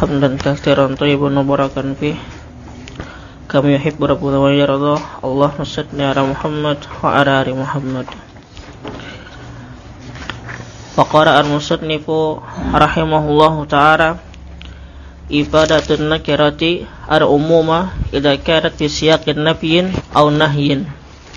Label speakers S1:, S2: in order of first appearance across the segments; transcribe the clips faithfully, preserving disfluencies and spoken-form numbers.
S1: hamdan katsiran thayyiban mubarakan fih kama yuhibbu rabbuna wa yarda. Allahumma shalli ala Muhammad wa ala ali Muhammad. Wa qara'a al-musannifu rahimahullahu ta'ala ifadatun nakirati al-umuma idza kanat fi siyaqin nafyin aw nahyin.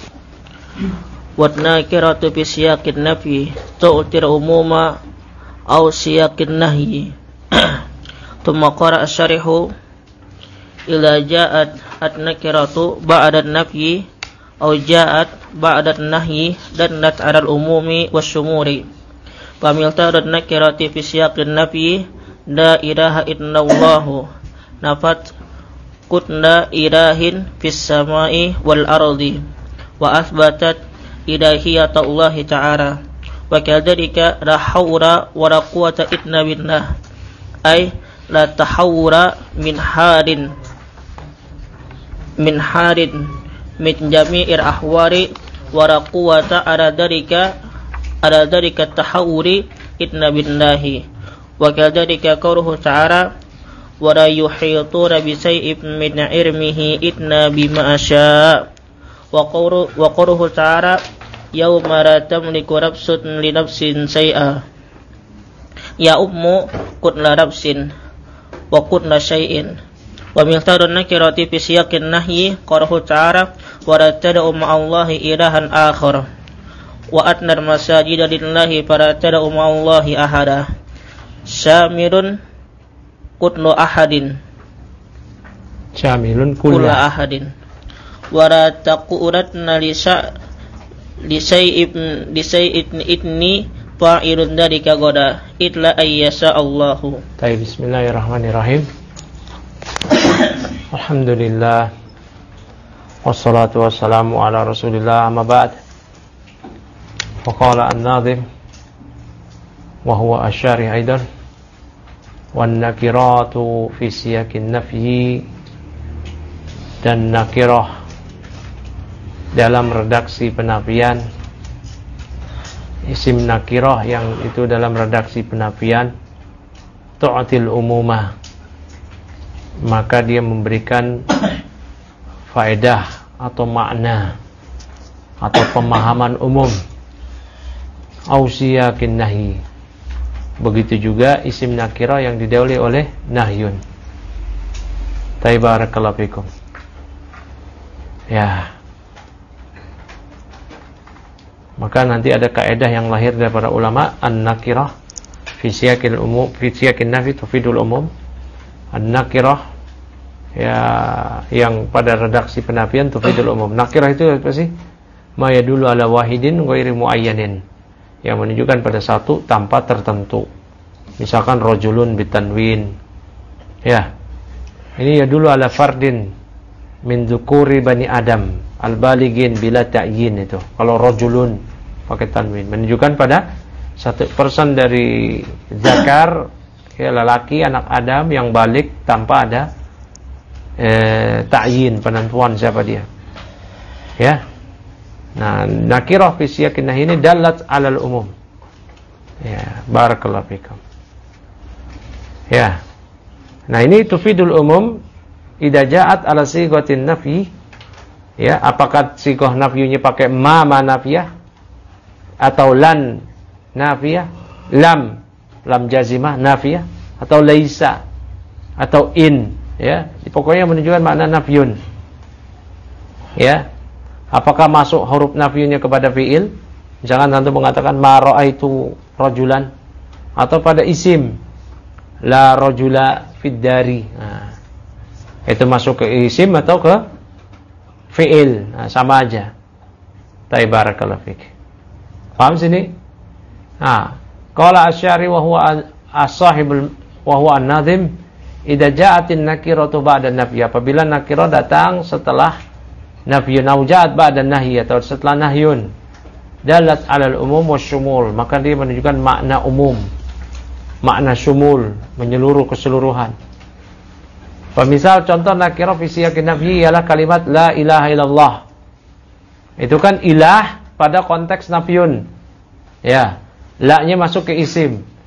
S1: Wa nakiratu fi siyaqin nafyi tu'tir umuma aw siyaqin nahyi. Thumma qara'a asy-syarihu idza ja'at an-nakiratu ba'da an-nafyi aw ja'at ba'da an-nahyi dallat 'ala al-umumi wasyumuri. Familta'ad an-nakirati fi siyaqin nafyi la ilaha illallahu nafat kutna ilahin fis samai wal ardi wa athbatat ilahiyata Allah ta'ala wa kadzalika la haula wa la quwwata illa billah ay la tahawura min harin min harin min jami'ir ahwari wa la quwwata ala dalika ala dalika tahawuri illa billahi. Wa kadzalika qauluhu ta'ala wa la yuhituna bi shay'in min 'ilmihi illa bima asya. Wa qawlu wa qawluhu ta'ala yauma la tamliku nafsun li nafsin shay'a. Ya ummu kullu nafsin wa kullu shay'in. Wa miqdarun nakirati fi siyaqin nahyi qawluhu ta'ala wa la tad'u ma'allahi ilahan akhar. Wa atnal masajida lillahi fala tad'u ma'allahi ahada. Syamilun kullu ahadin
S2: Syamilun kullu
S1: ahadin wa la taquratna li sa li say'in li say'in itni fa'ilun dzalika goda illa ayyasha Allahu.
S2: Baik, bismillahirrahmanirrahim. Alhamdulillah wassalatu wassalamu ala Rasulillah, amma ba'd. Wa qala an-nadhim wa huwa asy-syarih aidan wan nakiratu fi siyakin nafyi, dan nakirah dalam redaksi penafian, isim nakirah yang itu dalam redaksi penafian tu'til umumah, maka dia memberikan faedah atau makna atau pemahaman umum. Au siyakin nahyi, begitu juga isim nakirah yang didahului oleh nahyun. Barakallahu fikum. Ya. Maka nanti ada kaidah yang lahir dari para ulama, an-nakirah fi siyaqil umum fi siyaqin nafyi tufidul umum. An-nakirah ya yang pada redaksi penafian tufidul umum. Nakirah itu apa sih? Ma yadullu ala wahidin ghairi muayyanin, yang menunjukkan pada satu tanpa tertentu. Misalkan rajulun bitanwin. Ya. Ini ya dulu ala fardin min dzukuri bani Adam al-balighin bila ta'yin itu. Kalau rajulun pakai tanwin menunjukkan pada satu person dari zakar, ya lelaki anak Adam yang balik tanpa ada eh, ta'yin, penentuan siapa dia. Ya. Nah, nakirah fi siyaqin nahyi ini dalat 'alal umum. Ya, barakallahu fikum. Ya. Nah, ini tufidul umum idza ja'at 'ala sighatin nafyi. Ya, apakah sighah nafyunya pakai ma ma nafiyah atau lan nafiyah, lam lam jazimah nafiyah, atau laisa atau in, ya. Pokoknya menunjukkan makna nafyun. Ya. Apakah masuk huruf nafyunya kepada fi'il? Jangan tentu mengatakan ma ra'aitu rajulan, atau pada isim la rajula fid dari. Nah, itu masuk ke isim atau ke fi'il. Nah, sama aja. Barakallahu fik. Paham sini? Nah, qala asy-syari wa huwa as-sahibul wa huwa an-nadhim idza ja'atin nakiratu ba'da nafyi. Apabila nakirah datang setelah nafyun au ja'at ba'da nahyi, atau setelah nahyun, dalat 'alal umum wasyumul, maka dia menunjukkan makna umum, makna syumul, menyeluruh keseluruhan. Misal contoh nakirah fi siyaqin nafyi ialah kalimat la ilaha illallah. Itu kan ilah pada konteks nafyun. Ya, la-nya masuk ke isim.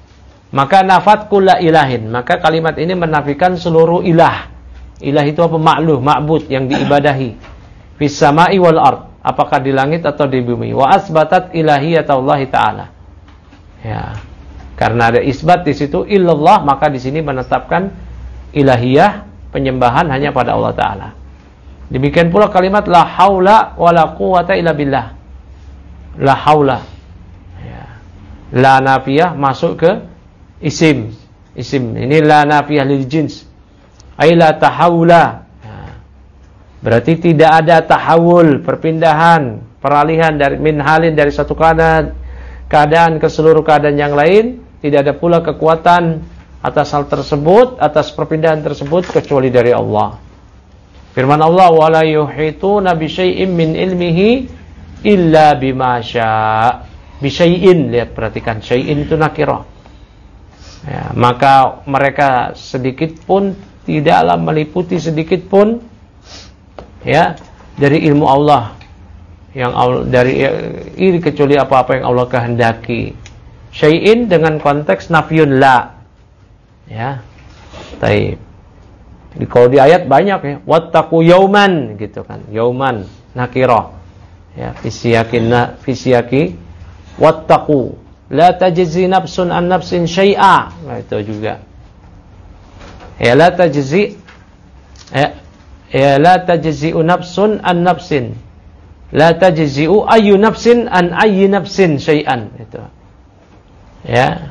S2: Maka nafat kulla ilahin. Maka kalimat ini menafikan seluruh ilah. Ilah itu apa? Ma'luh, ma'bud, yang diibadahi. Fis sama'i wal ard. Apakah di langit atau di bumi. Wa asbatat ilahiyatallahi ta'ala. Ya. Karena ada isbat di situ illallah, maka di sini menetapkan ilahiyah, penyembahan hanya pada Allah Ta'ala. Demikian pula kalimat la haula wala quwata illa billah. La haula. Ya. La nafiyah masuk ke isim. Isim. Ini la nafiyah lil jins. Ai la tahawula. Ya. Berarti tidak ada tahawul, perpindahan, peralihan dari min halin, dari satu keadaan keadaan ke seluruh keadaan yang lain. Tidak ada pula kekuatan atas hal tersebut, atas perpindahan tersebut kecuali dari Allah. Firman Allah, wala yuhituna bi syai'in min ilmihi illa bima syaa. Bi syai'in, lihat perhatikan, syai'in itu nakirah. Ya, maka mereka sedikit pun tidaklah meliputi sedikit pun ya dari ilmu Allah, yang Allah, dari ini kecuali apa-apa yang Allah kehendaki. Syai'in dengan konteks nafyun la. Ya. Taib. Di kalau di ayat banyak ya, wattaqu yauman gitu kan. Yauman nakirah. Ya, fisyakin na fisyaki wattaqu la tajzi nafsun an nafsin syai'a. Nah, itu juga. Ya la tajzi ya, ya la tajzi'u nafsun an nafsin. La tajzi'u ayyu nafsin an ayyi nafsin syai'an. Itu. Ya.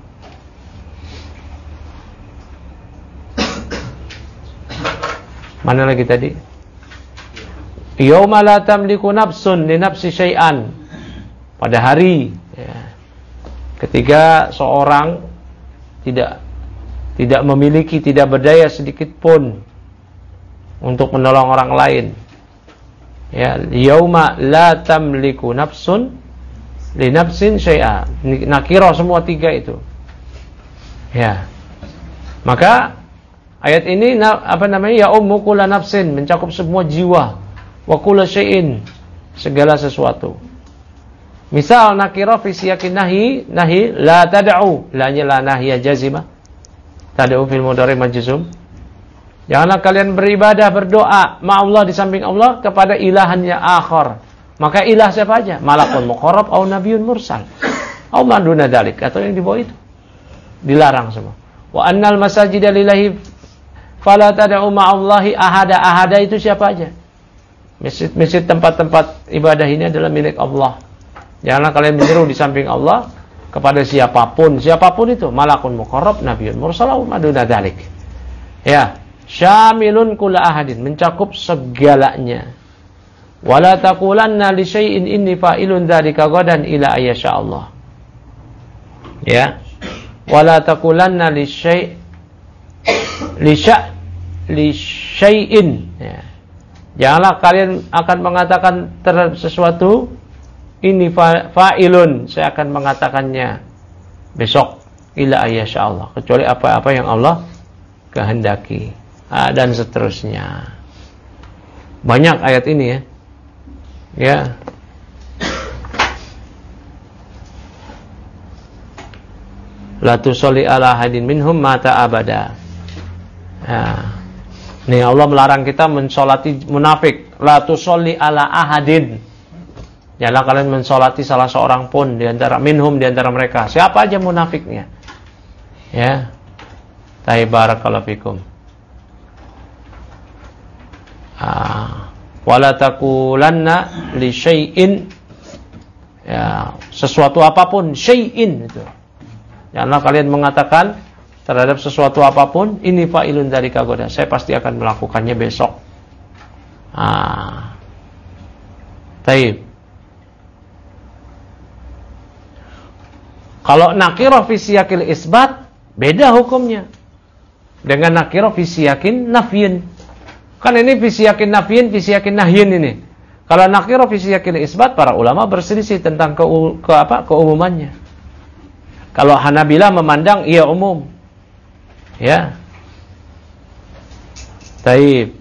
S2: Mana lagi tadi? Yauma la tamliku nafsun li nafsi syai'an. Pada hari ya, ketika seorang tidak tidak memiliki, tidak berdaya sedikit pun untuk menolong orang lain. Ya, yauma la tamliku nafsun li nafsin syai'a. Nakirah semua tiga itu. Ya. Maka ayat ini apa namanya? Ya ummu kulla nafsin, mencakup semua jiwa. Wa kulla syai'in, segala sesuatu. Misal nakirah fi siyakin nahi, nahi la tad'u, la la nahiyah jazimah. Tad'u fil mudhari majzum. Janganlah kalian beribadah, berdoa ma Allah di samping Allah kepada ilahannya akhar. Maka ilah siapa aja? Malakun muqarrab atau nabiyyun mursal. Atau maduna dalik, atau yang di bawah itu. Dilarang semua. Wa annal masajida lillahi fala tad'u ma'allahi ahada. Ahada itu siapa aja? Masjid-masjid, tempat-tempat ibadah ini adalah milik Allah. Janganlah kalian menyeru di samping Allah kepada siapapun. Siapapun itu. Malakun muqarrab, nabiyyun mursal atau maduna dalik. Ya. Syamilun kulla ahadin. Mencakup segalanya. Wala taqulanna li syai'in inni fa'ilun dzalika ghadan ila ayyasha Allah. Ya. Wala taqulanna li syai' li sya' li syai'in. Ya. Janganlah kalian akan mengatakan terhadap sesuatu ini fa'ilun, saya akan mengatakannya besok ila ayyasha Allah, kecuali apa-apa yang Allah kehendaki. Ah, dan seterusnya. Banyak ayat ini ya. Ya. La tusalli ala hadin minhum mata abada. Ya. Nih Allah melarang kita mensolati munafik. La tusalli ala ahadin. Janganlah kalian mensolati salah seorang pun di antara minhum, di antara mereka. Siapa aja munafiknya. Ya. Barakallahu fikum. Ah. Wala taqulanna li syai'in, ya, sesuatu apapun, syai'in itu. Janganlah kalian mengatakan terhadap sesuatu apapun, ini fa'ilun dzalika ghadan, saya pasti akan melakukannya besok. Ah. Taib. Kalau nakirah fi siyaqil isbat, beda hukumnya dengan nakirah fi siyaqin nafyin. Kan ini fi siyaqin nafyin, fi siyaqin nahyin ini. Kalau nakirah fi siyaqil isbat, para ulama berselisih tentang ke, ke apa? keumumannya. Kalau Hanabilah memandang ia umum. Ya. Taib.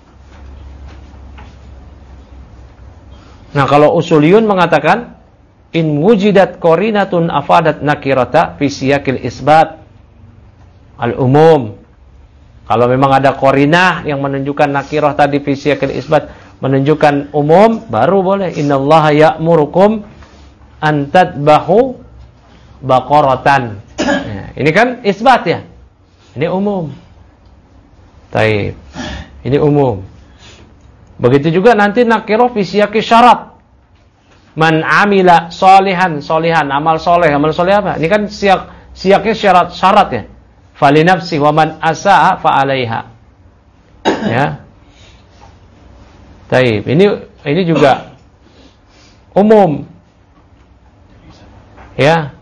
S2: Nah, kalau Usuliyun mengatakan in wujidat qarinatun afadat nakirata fi siyaqil isbat al-umum. Kalau memang ada qarinah yang menunjukkan nakirah tadi fi siyaqil isbat, menunjukkan umum, baru boleh. Innallaha ya'murukum an tadbahu baqaratan. Ya, ini kan isbat ya. Ini umum. Taib. Ini umum. Begitu juga nanti nakirah fi siyaqi syarat. Man amila solihan, solihan, amal soleh, amal soleh apa? Ini kan siyak, siyaknya syarat, syarat ya. Falinafsi wa man asa'a fa'alaiha. Ya. Taib. Ini ini juga umum. Ya.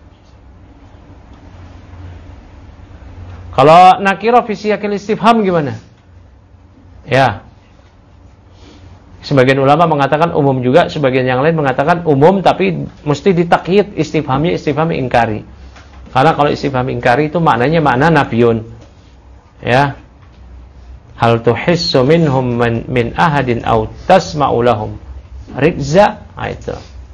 S2: Kalau nakirah fi siyaqil istifham gimana? Ya. Sebagian ulama mengatakan umum juga, sebagian yang lain mengatakan umum tapi mesti ditakyid istifhamnya istifham ingkari. Karena kalau istifham ingkari itu maknanya makna nafyun. Ya. Hal tuhissu minhum min, min ahadin aw tasma'u lahum rizza, nah itu.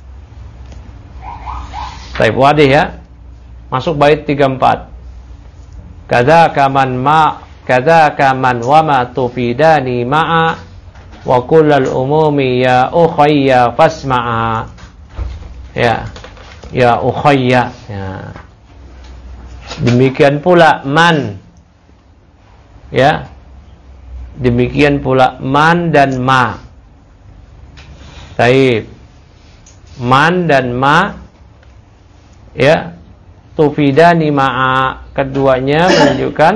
S2: Baik, wadih ya. Masuk bait tiga puluh empat. Kadzaka man ma kadzaka man wa ma tufidani ma'a wa kullal umumi ya ukhayya fasma'a. Ya. Ya ukhayya. Ya. Demikian pula man. Ya. Demikian pula man dan ma. Baik. Man dan ma, ya, tufidani ma'a, keduanya menunjukkan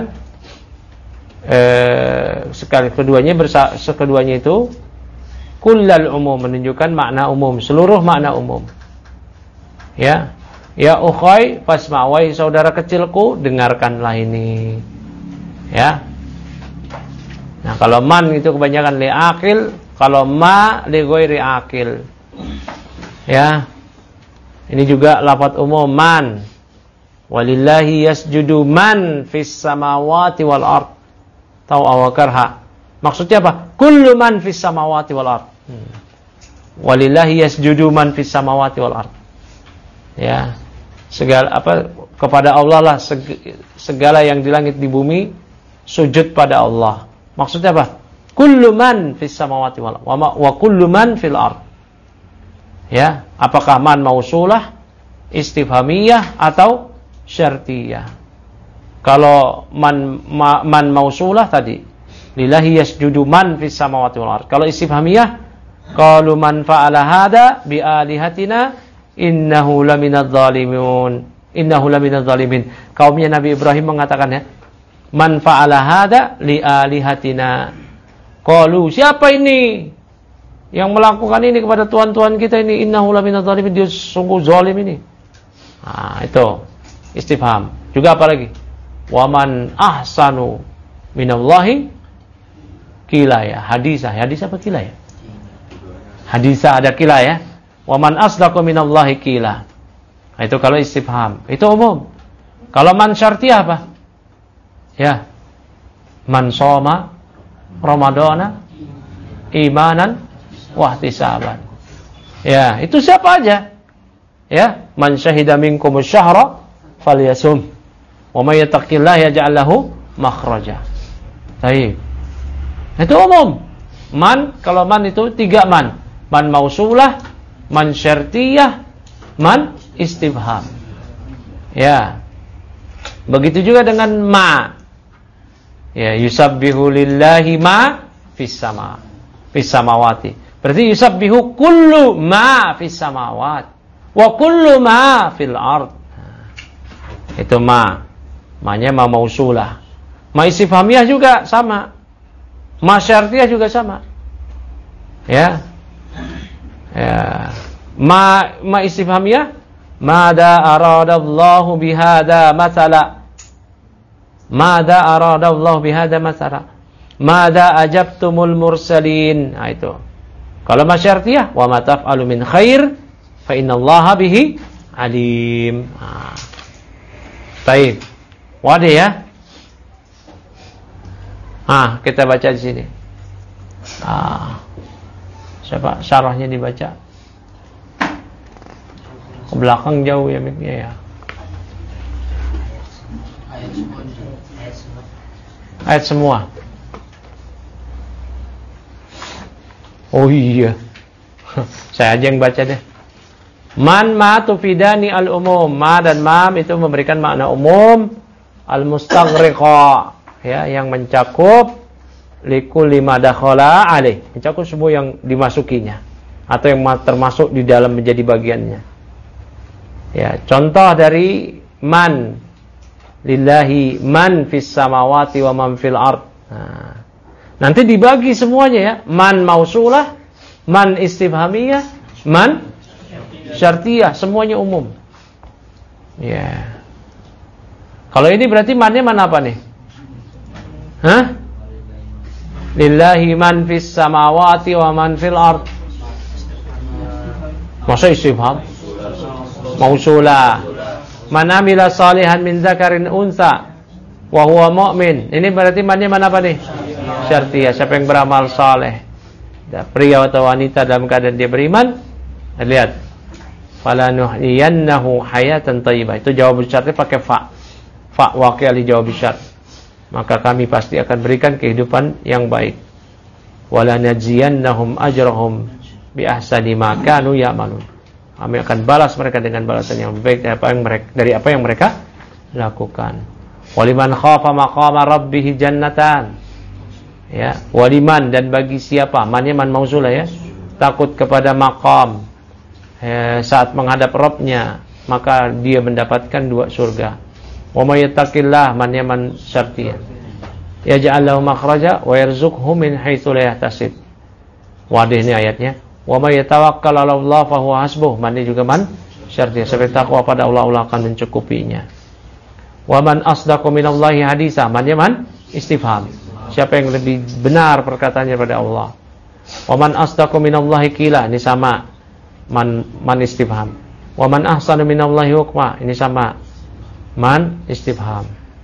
S2: eh, sekali keduanya bersa, keduanya itu kullal umum, menunjukkan makna umum, seluruh makna umum. Ya. Ya ukhay fasma'wai, saudara kecilku, dengarkanlah ini. Ya. Nah, kalau man itu kebanyakan li akil, kalau ma li ghairi akil. Ya. Ini juga lafaz umum man. Walillahi yasjudu man fis samawati wal ard. Tahu awakarha. Maksudnya apa? Kullu man fis samawati wal ard. Hmm. Walillahi yasjudu man fis samawati wal ard. Ya. Segala apa kepada Allah lah segala yang di langit di bumi sujud pada Allah. Maksudnya apa? Kullu man fis samawati wal ard wa kullu man fil ard. Ya, apakah man mausulah, istifhamiyah atau syartiyah? Kalau man ma, man mausulah tadi, lillahi yasjudu man fis samawati wal ard. Kalau istifhamiyah, qalu man fa'ala hada bi alihatina innahu laminadz zalimun. Innahu laminadz zalimin. Kaumnya Nabi Ibrahim mengatakan ya, man fa'ala hada li alihatina. Qalu, siapa ini yang melakukan ini kepada tuhan-tuhan kita ini? Innahu laminadz zalimin, dia sungguh zalim ini. Nah, itu istifham. Juga apa lagi? Wa man ahsanu minallahi qila ya. Hadisah, hadisah apa qila ya? Hadisah ada qila ya. Wa man asdaqu minallahi qila. Nah, itu kalau istifham. Itu umum. Kalau man syartiyah apa? Ya. Man shoma ramadhana imanan wahtisaban. Ya, itu siapa aja. Ya, man syahida minkum asy-syahra falyasum. Wa may yattaqillaha yaj'al lahu makhraja. Baik. Itu umum. Man, kalau man itu tiga man. Man mausulah, man syartiyah, man istifham. Ya. Begitu juga dengan ma. Ya, yusabbihu lillahi ma fis sama. Fis samawati. Berarti yusabbihu kullu ma fis samawat wa kullu ma fil ard. Itu ma. Ma-nya ma mausulah. Ma istifhamiyah juga sama. Ma syartiyah juga sama. Ya. Ya. Ma ma istifhamiyah, mada aradallahu bihada mathala. Mada aradallahu bihada mathala. Mada ajabtumul mursalin. Nah, itu. Kalau masyartiyah, wa ma taf'alu min khair fa innallaha bihi alim. Nah. Baik. Wadah ya. Ah, kita baca di sini. Ah. Siapa syarahnya dibaca? belakang jauh ya miknya ya. Ayat semua. Oh iya. Saya aja yang baca deh. Man ma tufidani al-umum. Ma dan mam itu memberikan makna umum. Al-mustaghriqa, ya, yang mencakup likulli ma dakhala alaih, mencakup semua yang dimasukinya atau yang termasuk di dalam menjadi bagiannya. Ya, contoh dari man, lillahi man fis samawati wa man fil ard. Nah, nanti dibagi semuanya ya. Man mausulah, man istifhamiyah, man syartiyah, semuanya umum. Ya. Kalau ini berarti mannya mana apa nih? Hah? Lillahi man fis samawati wa man fil ard. Masa istifham? Mausulah. Man amila salihan min dzakarin unsa wa huwa mu'min. Ini berarti mannya mana apa nih? Syartiyah, siapa yang beramal saleh, pria atau wanita dalam keadaan dia beriman. Lihat. Falanuhyiyannahu hayatan thayyibah. Itu jawab syaratnya pakai fa. Fa waqi' li jawab syarat. Maka kami pasti akan berikan kehidupan yang baik. Wala najziyannahum ajrahum bi ahsani ma kanu ya'malun. Kami akan balas mereka dengan balasan yang baik dari apa yang mereka, dari apa yang mereka lakukan. Waliman khafa maqama rabbih jannatan. Ya, waliman, dan bagi siapa? Mannya man mausulah ya. Takut kepada maqam ya, saat menghadap Rabbnya, maka dia mendapatkan dua surga. Wa may yattaqillah, man yaman syartiyah, yaj'al lahu makhraja wa yarzuqhu min haitsu la yahtasib. Wadih ini ayatnya. Wa may yatawakkal 'ala Allah fa huwa hasbuh, man ini juga man syartiyah, sebab takwa pada Allah, Allah akan mencukupinya. Wa man asdaqu minallahi haditsa, man yaman istifham, siapa yang lebih benar perkataannya pada Allah. Wa man asdaqu minallahi qila, ini sama man man istifham. Wa man ahsanu minallahi hukma, ini sama man istifham.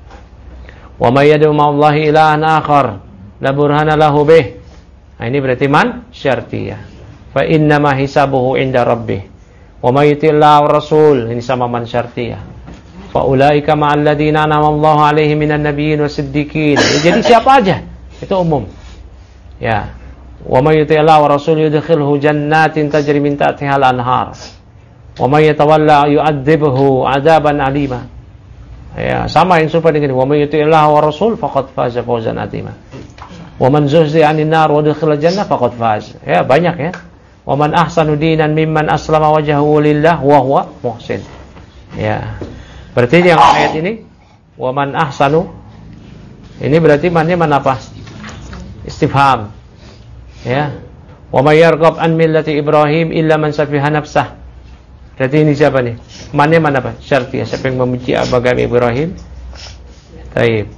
S2: Wa may yad'u ma'allahi ilahan akhar la burhana lahu bih. Nah, ini berarti man syartiyah. Fa inna ma hisabuhu inda rabbih. Wa may yuti'illah wa rasul, ini sama man syartiyah. Fa ulaika ma'al ladzina an'ama Allahu 'alaihim minan nabiyyin wasiddiqin. Jadi siapa aja itu umum. Ya. Wa may yuti'illah wa rasul yudkhilhu jannatin tajri min tahtiha al-anhar. Wa may yatawalla yu'adzibhu 'adzaban 'alima. Ya, sama yang serupa dengan wa may yuti'illah wa rasul faqad faza fawzan 'azima. Wa man zuhziha 'anil nar wa udkhila jannah faqad faz. Ya, banyak ya. Wa man ahsanu dinan mimman aslama wajhahu lillah wa huwa muhsin. Ya. Berarti yang ayat ini wa man ahsanu, ini berarti mannya man apa? Istifham. Ya. Wa may yarghab an millati Ibrahim illa man safiha nafsah. Berarti ini siapa nih? Mannya mana apa? Syartiyah, siapa yang membenci agama Ibrahim? Taib.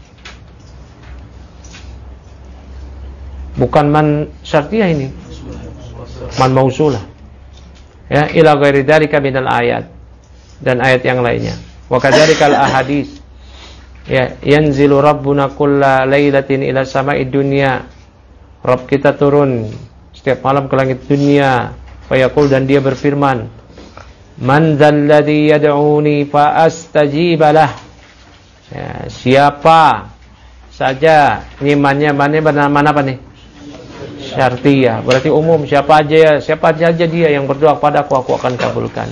S2: Bukan man syartiyah ini. Man mausulah. Ya, ila ghairi dzalika minal ayat, dan ayat yang lainnya. Wa kadzalikal ahadits. Ya, yanzilu rabbuna kulla lailatin ila sama'id dunya. Rabb kita turun setiap malam ke langit dunia. Fa yaqul, dan dia berfirman, man dzalladzi yad'uni fa astajibalah. Ya, siapa saja, ini mannya mannya mana apa nih? Syartiyah, berarti umum, siapa aja ya, siapa aja dia yang berdoa kepadaku, aku akan kabulkan.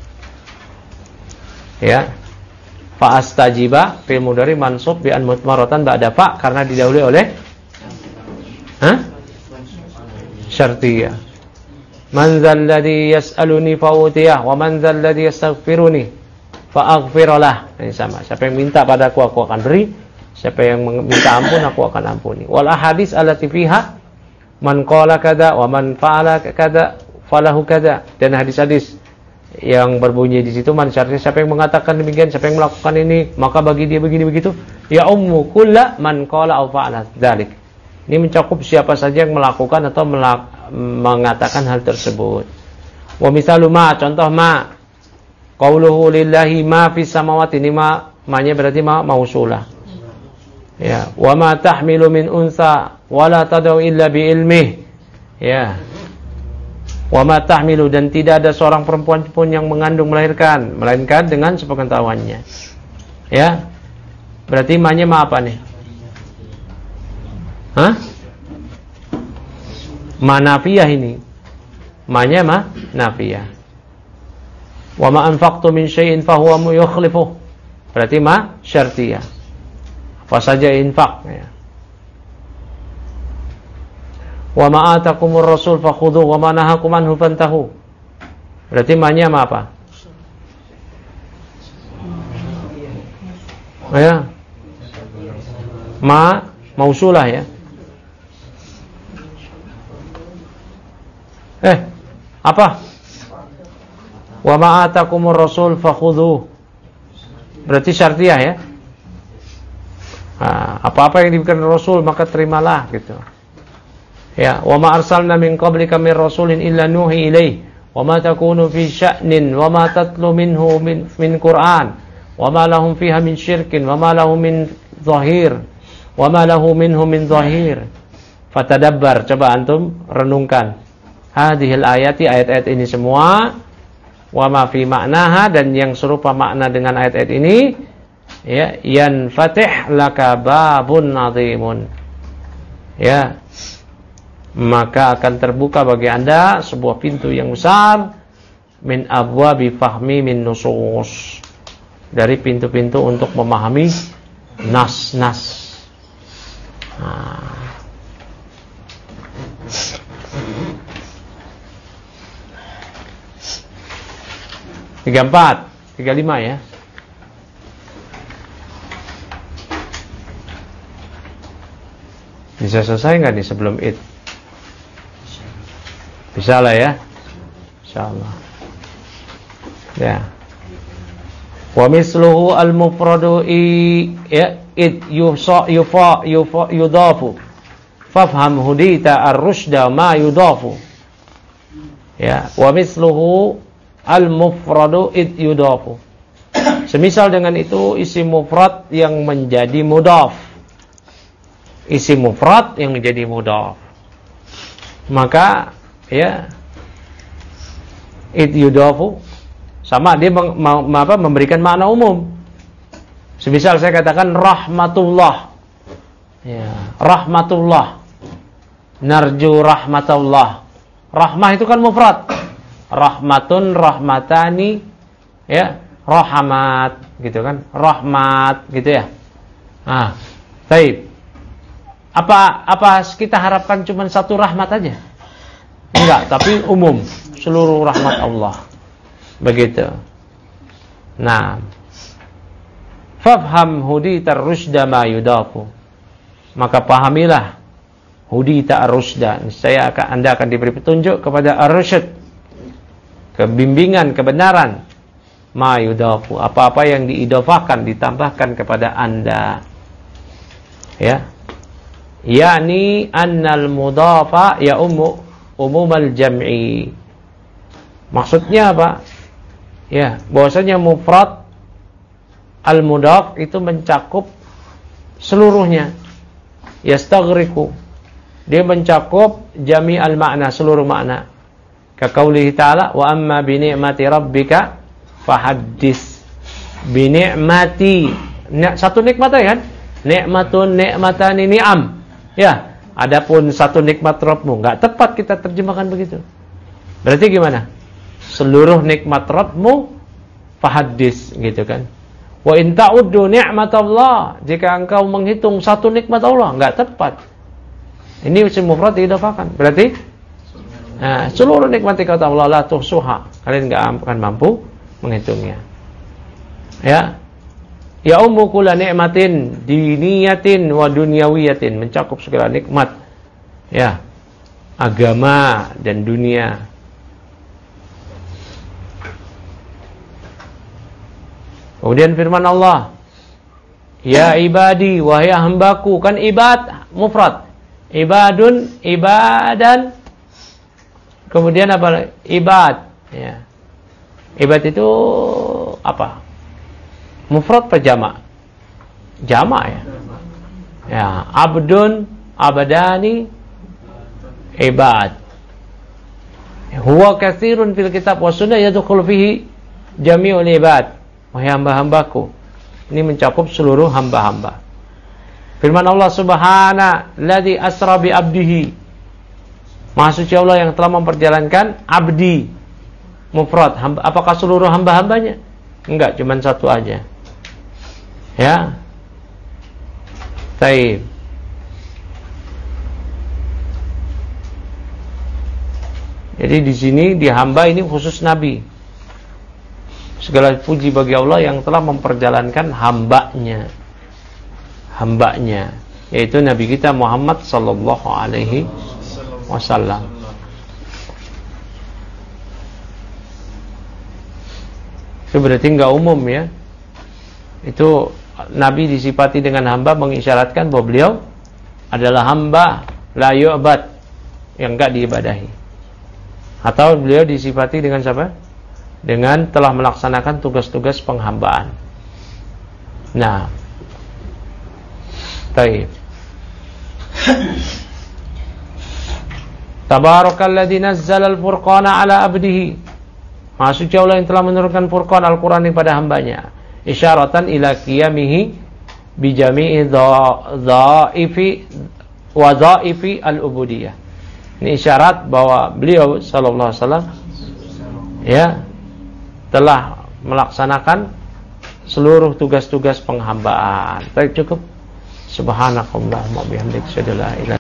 S2: Ya. Fa astajiba fi'il mudhari mansub bi an mutmaratan ba'da fa, karena didahului oleh Hah? Syartiyah. Man dzalladzi yas'aluni fa utiyah wa man dzalladzi yastaghfiruni fa aghfirlah. Ini sama. Siapa yang minta padaku, aku akan beri. Siapa yang minta ampun, aku akan ampuni. Wal ahadits allati fiha man qala kada wa man fa'ala kada falahu kada. Dan hadis-hadis yang berbunyi di situ man syartiyah, siapa yang mengatakan demikian, siapa yang melakukan ini, maka bagi dia begini begitu. Ya ummu kulla man qala aw fa'ala dzalik. Ini mencakup siapa saja yang melakukan atau melak- mengatakan hal tersebut. Wa misalu ma, contoh ma, qauluhu lillahi ma fis samawati, ini ma, ma-nya berarti ma mausulah. Ya, wa ma tahmilu min unsa wala tad'u illa bi ilmih. Ya. Wa ma tahmilu, dan tidak ada seorang perempuan pun yang mengandung melahirkan melainkan dengan sepengetahuannya. Ya. Berarti ma-nya ma apa nih? Hah? Ma nafiyah ini. Ma-nya ma nafiyah. Wa ma anfaqtu min syai'in fa huwa yukhlifuh. Berarti ma syartiyah. Apa saja infak, ya. Wa ma atakumur rasul fakhudhuhu wa ma nahakum anhu fantahu. Berarti ma-nya ma apa? Ya. Ma mausulah, ya. Eh, apa? Wa ma atakumur rasul fakhudhuhu. Berarti syartiyah, ya. Nah, apa-apa yang diberikan Rasul maka terimalah, gitu. Ya, wa ma arsalna min qablika min rasulin illa nuhi ilaihi wa ma takunu fi sya'nin wa ma tatlu minhu min min Qur'an wa ma lahum fiha min syirkin wa ma lahu min zahir wa ma lahu minhu min zahir. Fatadabbar, coba antum renungkan hadhil ayati, ayat-ayat ini semua, wa ma fi ma'naha, dan yang serupa makna dengan ayat-ayat ini, ya, yanfatih laka babun azimun, ya, maka akan terbuka bagi Anda sebuah pintu yang besar, min abwabi fahmi min nusus, dari pintu-pintu untuk memahami nas-nas. Nah. tiga puluh empat, tiga puluh lima, ya. Bisa selesai nggak nih sebelum Id? Bisa lah, ya. Insyaallah. Ya. Wa misluhu al-mufradu ya id yusa yufa yufa yudafu. Fafham hudita ar-rusyda ma yudafu. Ya, wa misluhu al-mufradu id yudafu. Semisal dengan itu isim mufrad yang menjadi mudhaf. Isim mufrad yang menjadi mudhaf. Maka, ya, id yudafu sama dia meng, ma, apa, memberikan makna umum. Semisal saya katakan rahmatullah, ya, rahmatullah, narju rahmatullah. Rahmah itu kan mufrad. Rahmatun, rahmatani, ya, rahmat, gitu kan, rahmat, gitu, ya. Ah, baik. Apa apa kita harapkan cuma satu rahmat aja? Enggak, tapi umum, seluruh rahmat Allah. Begitu. Nah, fafham hudita ar-rusyda ma yudafu. Maka pahamilah hudita ar-rusyda. Niscaya akan Anda akan diberi petunjuk kepada ar-rusyd, kebimbingan, kebenaran. Ma yudafu, apa-apa yang diidofahkan, ditambahkan kepada Anda. Ya. Yani annal mudafa ya ummu umumal jam'i. Maksudnya apa? Ya, bahwasanya mufrad al-mudhaf itu mencakup seluruhnya. Yastaghriqu. Dia mencakup jami al-makna, seluruh makna. Ka qaulihi ta'ala wa amma bi ni'mati rabbika fahaddits. Bi ni'mati. Satu nikmat kan? Nikmatun, nikmatani, ni'am. Ya, adapun satu nikmat Rabbmu, enggak tepat kita terjemahkan begitu. Berarti gimana? Seluruh nikmat Rabbmu fahaddits, gitu kan. Wa in ta'uddu ni'matallah, jika engkau menghitung satu nikmat Allah, enggak tepat. Ini isim mufrad diidafahkan. Berarti nah, seluruh nikmat kata Allah la tuhsuha, kalian enggak akan mampu menghitungnya. Ya. Ya ummu kulla ni'matin diniyatin wa dunyawiyatin, mencakup segala nikmat, ya, agama dan dunia. Kemudian firman Allah, ya ibadi, wahai hambaku, kan ibad mufrad, ibadun, ibadan, kemudian apa? Ibad, ya. Ibad itu apa? Mufrad apa jama'? Jama' ya. Ya, abdun, abadani, ibad. Huwa katsirun fil kitab wa sunnah yadkhul fihi jami'ul ibad. Wahai hamba-hambaku, ini mencakup seluruh hamba-hamba. Firman Allah Subhanahu ladzi asra bi abdihi. Maha suci Allah yang telah memperjalankan abdi mufrad. Hamba, apakah seluruh hamba-hambanya? Enggak, cuma satu aja. Ya. Baik. Jadi di sini di hamba ini khusus nabi. Segala puji bagi Allah yang telah memperjalankan hambanya. Hambanya, yaitu Nabi kita Muhammad sallallahu alaihi wasallam. Itu berarti enggak umum ya. Itu Nabi disifati dengan hamba mengisyaratkan bahwa beliau adalah hamba la yu'bad, yang enggak diibadahi. Atau beliau disifati dengan siapa? Dengan telah melaksanakan tugas-tugas penghambaan. Nah, baik. Tabarakalladzi nazzala al-furqana ala abdihi. Maha suci Allah yang telah menurunkan Furqan Al-Qur'an kepada hambanya. Isyaratan ila qiyamihi bi jami'i dhaifi wa dhaifi al-ubudiyah. Ini isyarat bahwa beliau sallallahu alaihi wasallam ya telah melaksanakan seluruh tugas-tugas penghambaan. Baik, cukup. Subhanakallahumma bihamdika, asyhadu an la ilaha